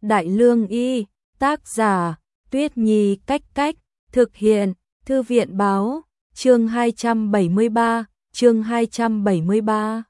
Đại Lương Y, tác giả, Tuyết Nhi Cách Cách, thực hiện, Thư viện Báo, chương 273, chương 273.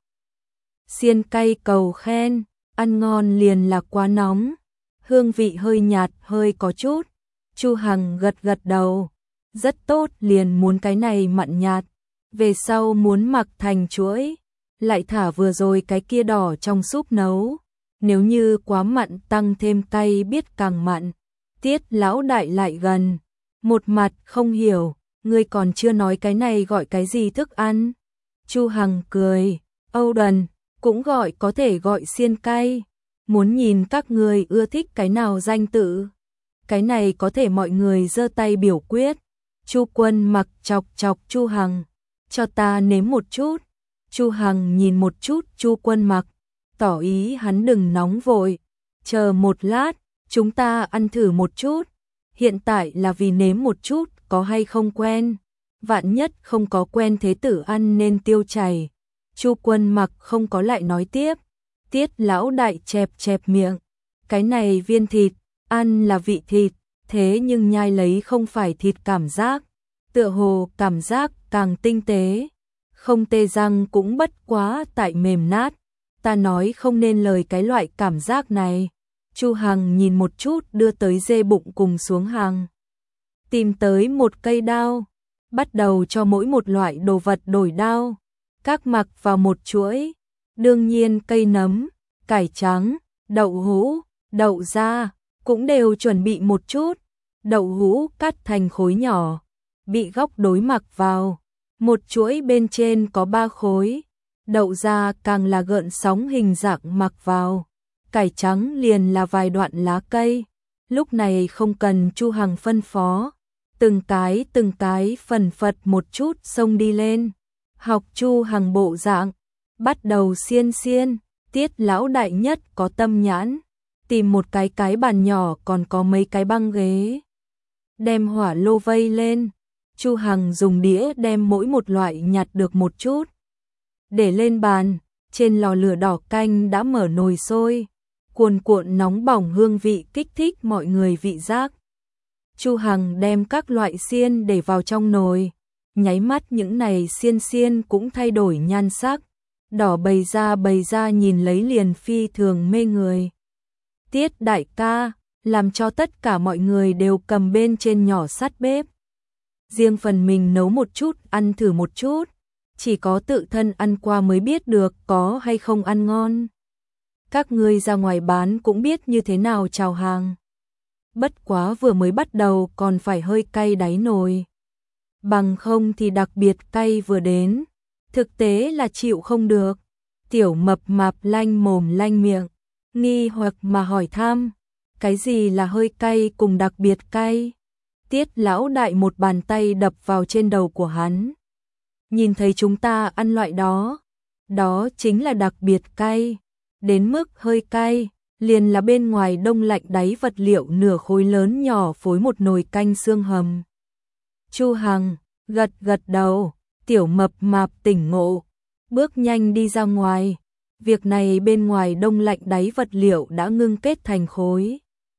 Xiên cay cầu khen, ăn ngon liền là quá nóng, hương vị hơi nhạt hơi có chút. Chu Hằng gật gật đầu, rất tốt, liền muốn cái này mặn nhạt, về sau muốn mặc thành chuỗi, lại thả vừa rồi cái kia đỏ trong súp nấu, nếu như quá mặn tăng thêm cay biết càng mặn. Tiết lão đại lại gần, một mặt không hiểu, ngươi còn chưa nói cái này gọi cái gì thức ăn. Chu Hằng cười, Âu Đần, cũng gọi có thể gọi xiên cay, muốn nhìn các người ưa thích cái nào danh tự. Cái này có thể mọi người giơ tay biểu quyết. Chu Quân Mặc chọc chọc Chu Hằng, cho ta nếm một chút. Chu Hằng nhìn một chút Chu Quân Mặc, tỏ ý hắn đừng nóng vội, chờ một lát, chúng ta ăn thử một chút. Hiện tại là vì nếm một chút, có hay không quen, vạn nhất không có quen thế tử ăn nên tiêu chảy. Chu Quân Mặc không có lại nói tiếp. Tiết lão đại chẹp chẹp miệng, cái này viên thịt, ăn là vị thịt, thế nhưng nhai lấy không phải thịt cảm giác, tựa hồ cảm giác càng tinh tế, không tê răng cũng bất quá tại mềm nát. Ta nói không nên lời cái loại cảm giác này. Chu Hằng nhìn một chút đưa tới dê bụng cùng xuống hàng, tìm tới một cây đao, bắt đầu cho mỗi một loại đồ vật đổi đao, các mặc vào một chuỗi. Đương nhiên cây nấm, cải trắng, đậu hũ, đậu da cũng đều chuẩn bị một chút. Đậu hũ cắt thành khối nhỏ, bị góc đối mặc vào, một chuỗi bên trên có 3 khối. Đậu da càng là gợn sóng hình dạng mặc vào, cải trắng liền là vài đoạn lá cây. Lúc này không cần Chu Hằng phân phó, từng cái phần phật một chút xông đi lên, học Chu Hằng bộ dạng, bắt đầu xiên xiên. Tiết lão đại nhất có tâm nhãn, tìm một cái bàn nhỏ còn có mấy cái băng ghế, đem hỏa lô vây lên. Chu Hằng dùng đĩa đem mỗi một loại nhặt được một chút, để lên bàn. Trên lò lửa đỏ canh đã mở nồi sôi, cuồn cuộn nóng bỏng, hương vị kích thích mọi người vị giác. Chu Hằng đem các loại xiên để vào trong nồi, nháy mắt những này xiên cũng thay đổi nhan sắc, đỏ bày ra nhìn lấy liền phi thường mê người. Tiết đại ca làm cho tất cả mọi người đều cầm bên trên nhỏ sát bếp, riêng phần mình nấu một chút ăn thử một chút, chỉ có tự thân ăn qua mới biết được có hay không ăn ngon. Các ngươi ra ngoài bán cũng biết như thế nào chào hàng, bất quá vừa mới bắt đầu còn phải hơi cay đáy nồi, bằng không thì đặc biệt cay vừa đến, thực tế là chịu không được. Tiểu mập mạp lanh mồm lanh miệng, nghi hoặc mà hỏi thăm, cái gì là hơi cay cùng đặc biệt cay? Tiết lão đại một bàn tay đập vào trên đầu của hắn. Nhìn thấy chúng ta ăn loại đó, đó chính là đặc biệt cay, đến mức hơi cay, liền là bên ngoài đông lạnh đáy vật liệu nửa khối lớn nhỏ phối một nồi canh xương hầm. Chu Hằng gật gật đầu, tiểu mập mạp tỉnh ngộ, bước nhanh đi ra ngoài. Việc này bên ngoài đông lạnh đáy vật liệu đã ngưng kết thành khối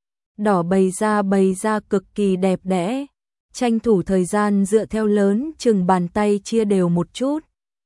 đỏ bày ra cực kỳ đẹp đẽ, tranh thủ thời gian dựa theo lớn chừng bàn tay chia đều một chút,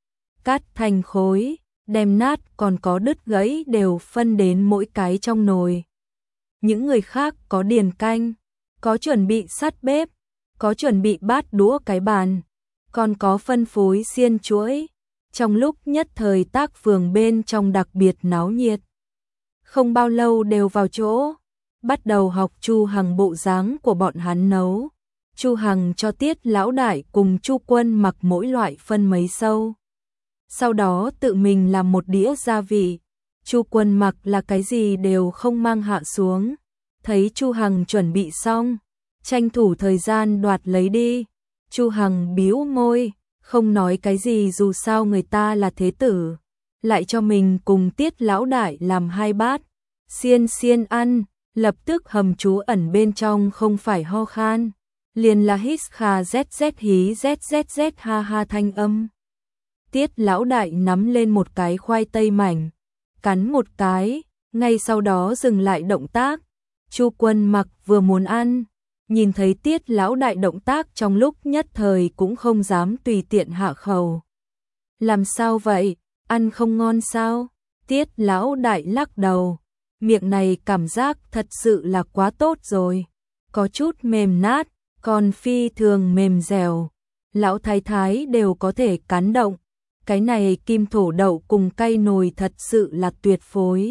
cắt thành khối, đem nát còn có đứt gãy đều phân đến mỗi cái trong nồi. Những người khác có điền canh, có chuẩn bị sát bếp, có chuẩn bị bát đũa cái bàn, còn có phân phối xiên chuỗi. Trong lúc nhất thời tác phường bên trong đặc biệt náo nhiệt, không bao lâu đều vào chỗ, bắt đầu học Chu Hằng bộ dáng của bọn hắn nấu. Chu Hằng cho Tiết lão đại cùng Chu Quân Mặc mỗi loại phân mấy sâu, sau đó tự mình làm một đĩa gia vị. Chu Quân Mặc là cái gì đều không mang hạ xuống, thấy Chu Hằng chuẩn bị xong, tranh thủ thời gian đoạt lấy đi. Chu Hằng bĩu môi, không nói cái gì, dù sao người ta là thế tử, lại cho mình cùng Tiết lão đại làm 2 bát xiên ăn, lập tức hầm trú ẩn bên trong không phải ho khan, liền là hít kha zz hí zzz ha ha thanh âm. Tiết lão đại nắm lên một cái khoai tây mảnh, cắn một cái, ngay sau đó dừng lại động tác, Chu Quân Mặc vừa muốn ăn, nhìn thấy Tiết lão đại động tác trong lúc nhất thời cũng không dám tùy tiện hạ khẩu. Làm sao vậy, ăn không ngon sao? Tiết lão đại lắc đầu, miệng này cảm giác thật sự là quá tốt rồi, có chút mềm nát, còn phi thường mềm dẻo. Lão thái thái đều có thể cắn động, cái này kim thổ đậu cùng cay nồi thật sự là tuyệt phối.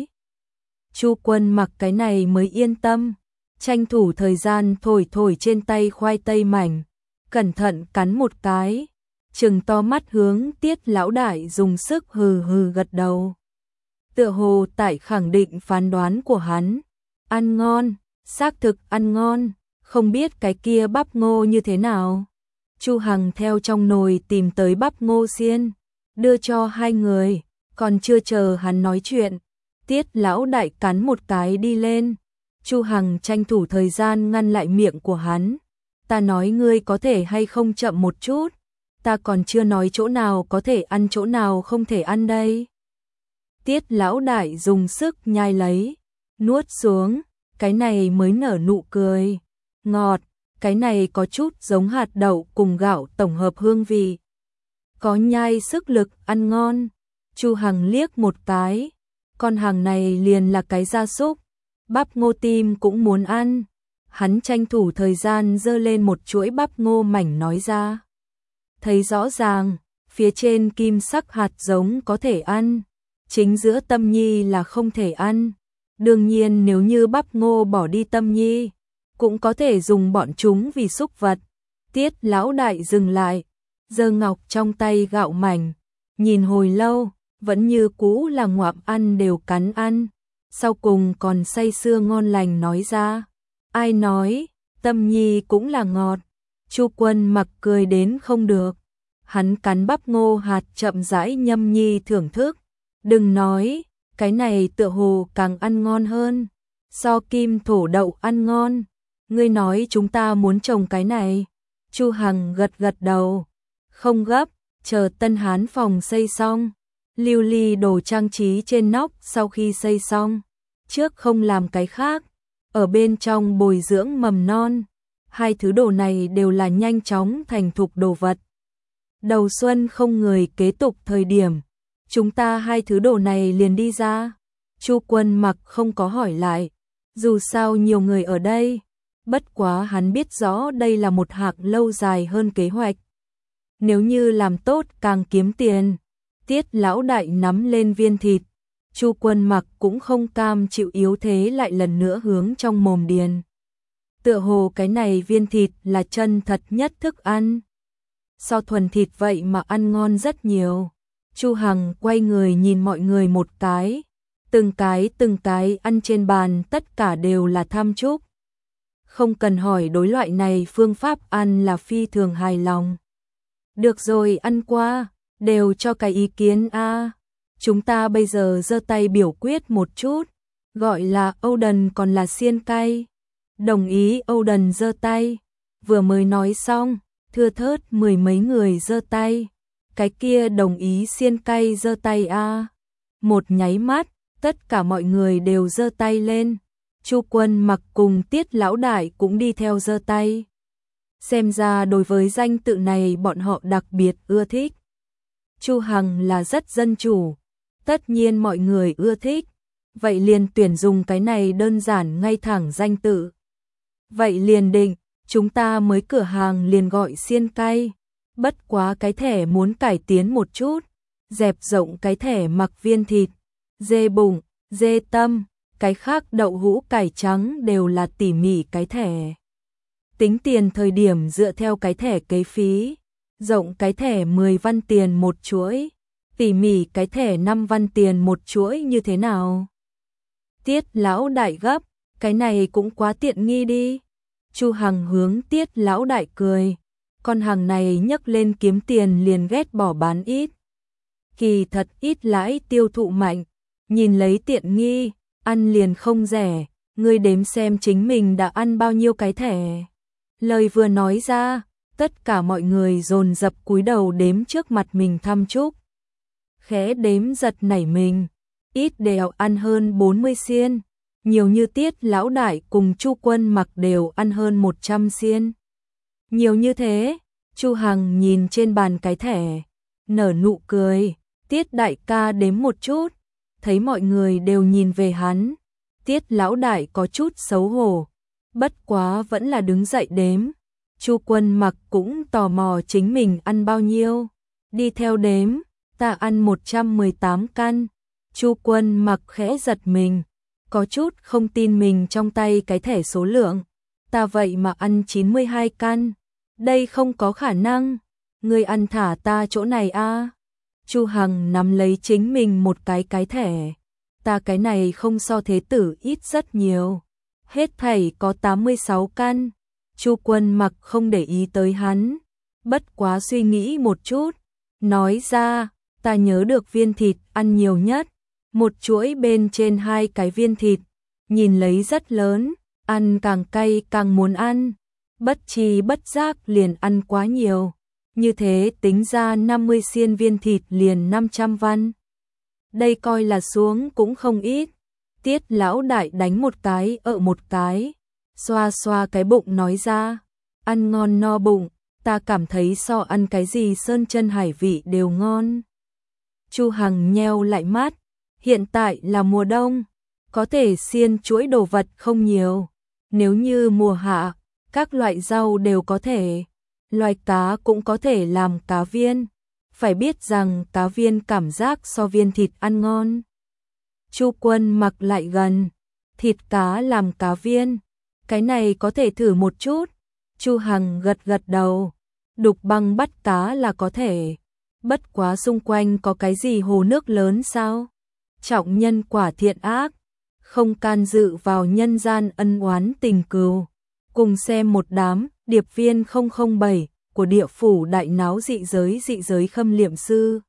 Chu Quân Mặc cái này mới yên tâm, tranh thủ thời gian thổi thổi trên tay khoai tây mảnh, cẩn thận cắn một cái, trừng to mắt hướng Tiết lão đại dùng sức hừ hừ gật đầu. Tựa hồ tại khẳng định phán đoán của hắn, ăn ngon, xác thực ăn ngon, không biết cái kia bắp ngô như thế nào. Chu Hằng theo trong nồi tìm tới bắp ngô xiên, đưa cho hai người, còn chưa chờ hắn nói chuyện, Tiết lão đại cắn một cái đi lên. Chu Hằng tranh thủ thời gian ngăn lại miệng của hắn. Ta nói ngươi có thể hay không chậm một chút, ta còn chưa nói chỗ nào có thể ăn chỗ nào không thể ăn đây. Tiết lão đại dùng sức nhai lấy, nuốt xuống, cái này mới nở nụ cười. Ngọt, cái này có chút giống hạt đậu cùng gạo tổng hợp hương vị. Có nhai sức lực, ăn ngon. Chu Hằng liếc một cái, con hàng này liền là cái gia súc, bắp ngô tim cũng muốn ăn. Hắn tranh thủ thời gian giơ lên một chuỗi bắp ngô mảnh nói ra. Thấy rõ ràng, phía trên kim sắc hạt giống có thể ăn, chính giữa tâm nhi là không thể ăn. Đương nhiên nếu như bắp ngô bỏ đi tâm nhi, cũng có thể dùng bọn chúng vì súc vật. Tiết lão đại dừng lại, giơ ngọc trong tay gạo mảnh, nhìn hồi lâu, vẫn như cũ là ngoạm ăn đều cắn ăn. Sau cùng còn say sưa ngon lành nói ra. Ai nói, tâm nhi cũng là ngọt. Chu Quân Mặc cười đến không được. Hắn cắn bắp ngô hạt chậm rãi nhâm nhi thưởng thức. Đừng nói, cái này tựa hồ càng ăn ngon hơn. So kim thổ đậu ăn ngon. Ngươi nói chúng ta muốn trồng cái này. Chu Hằng gật gật đầu. Không gấp, chờ Tân Hán phòng xây xong. Lưu ly đồ trang trí trên nóc sau khi xây xong. Trước không làm cái khác. Ở bên trong bồi dưỡng mầm non. Hai thứ đồ này đều là nhanh chóng thành thục đồ vật. Đầu xuân không người kế tục thời điểm. Chúng ta hai thứ đồ này liền đi ra. Chu Quân Mặc không có hỏi lại. Dù sao nhiều người ở đây. Bất quá hắn biết rõ đây là một hạng lâu dài hơn kế hoạch. Nếu như làm tốt càng kiếm tiền. Tiết lão đại nắm lên viên thịt. Chu Quân Mặc cũng không cam chịu yếu thế lại lần nữa hướng trong mồm điền. Tựa hồ cái này viên thịt là chân thật nhất thức ăn. So thuần thịt vậy mà ăn ngon rất nhiều. Chu Hằng quay người nhìn mọi người một cái. Từng cái ăn trên bàn tất cả đều là tham chúc. Không cần hỏi đối loại này phương pháp ăn là phi thường hài lòng. Được rồi ăn qua, đều cho cái ý kiến a. Chúng ta bây giờ giơ tay biểu quyết một chút, gọi là Âu Đần còn là xiên cay. Đồng ý Âu Đần giơ tay, vừa mới nói xong, thưa thớt mười mấy người giơ tay. Cái kia đồng ý xiên cay giơ tay a. Một nháy mắt, tất cả mọi người đều giơ tay lên. Chu Quân Mặc cùng Tiết lão đại cũng đi theo giơ tay. Xem ra đối với danh tự này bọn họ đặc biệt ưa thích. Chu Hằng là rất dân chủ, tất nhiên mọi người ưa thích, vậy liền tuyển dùng cái này đơn giản ngay thẳng danh tự. Vậy liền định, chúng ta mới cửa hàng liền gọi xiên cay, bất quá cái thẻ muốn cải tiến một chút, dẹp rộng cái thẻ mặc viên thịt, dê bụng, dê tâm, cái khác đậu hũ cải trắng đều là tỉ mỉ cái thẻ. Tính tiền thời điểm dựa theo cái thẻ kế phí, rộng cái thẻ 10 văn tiền một chuỗi, tỉ mỉ cái thẻ 5 văn tiền một chuỗi như thế nào? Tiết lão đại gấp, cái này cũng quá tiện nghi đi. Chu Hằng hướng Tiết lão đại cười, con hàng này nhấc lên kiếm tiền liền ghét bỏ bán ít. Kỳ thật ít lãi tiêu thụ mạnh, nhìn lấy tiện nghi, ăn liền không rẻ, ngươi đếm xem chính mình đã ăn bao nhiêu cái thẻ. Lời vừa nói ra, tất cả mọi người dồn dập cúi đầu đếm trước mặt mình thăm chúc. Khẽ đếm giật nảy mình, ít đều ăn hơn 40 xiên, nhiều như Tiết lão đại cùng Chu Quân Mặc đều ăn hơn 100 xiên. Nhiều như thế, Chu Hằng nhìn trên bàn cái thẻ, nở nụ cười, Tiết đại ca đếm một chút, thấy mọi người đều nhìn về hắn, Tiết lão đại có chút xấu hổ, bất quá vẫn là đứng dậy đếm. Chu Quân Mặc cũng tò mò chính mình ăn bao nhiêu, đi theo đếm, ta ăn 118 căn. Chu Quân Mặc khẽ giật mình, có chút không tin mình trong tay cái thẻ số lượng, ta vậy mà ăn 92 căn, đây không có khả năng, ngươi ăn thả ta chỗ này a. Chu Hằng nắm lấy chính mình một cái thẻ, ta cái này không so thế tử ít rất nhiều, hết thảy có 86 căn. Chu Quân Mặc không để ý tới hắn, bất quá suy nghĩ một chút, nói ra, ta nhớ được viên thịt ăn nhiều nhất, một chuỗi bên trên 2 cái viên thịt, nhìn lấy rất lớn, ăn càng cay càng muốn ăn, bất tri bất giác liền ăn quá nhiều, như thế tính ra 50 xiên viên thịt liền 500 văn. Đây coi là xuống cũng không ít. Tiết lão đại đánh một cái một cái, xoa xoa cái bụng nói ra, ăn ngon no bụng, ta cảm thấy so ăn cái gì sơn chân hải vị đều ngon. Chu Hằng nheo lại mắt, hiện tại là mùa đông, có thể xiên chuỗi đồ vật không nhiều, nếu như mùa hạ, các loại rau đều có thể, loài cá cũng có thể làm cá viên, phải biết rằng cá viên cảm giác so viên thịt ăn ngon. Chu Quân Mặc lại gần, thịt cá làm cá viên, cái này có thể thử một chút. Chu Hằng gật gật đầu, đục băng bắt cá là có thể, bất quá xung quanh có cái gì hồ nước lớn sao? Trọng nhân quả thiện ác, không can dự vào nhân gian ân oán tình cừu. Cùng xem một đám điệp viên 007 của địa phủ đại náo dị giới khâm liệm sư.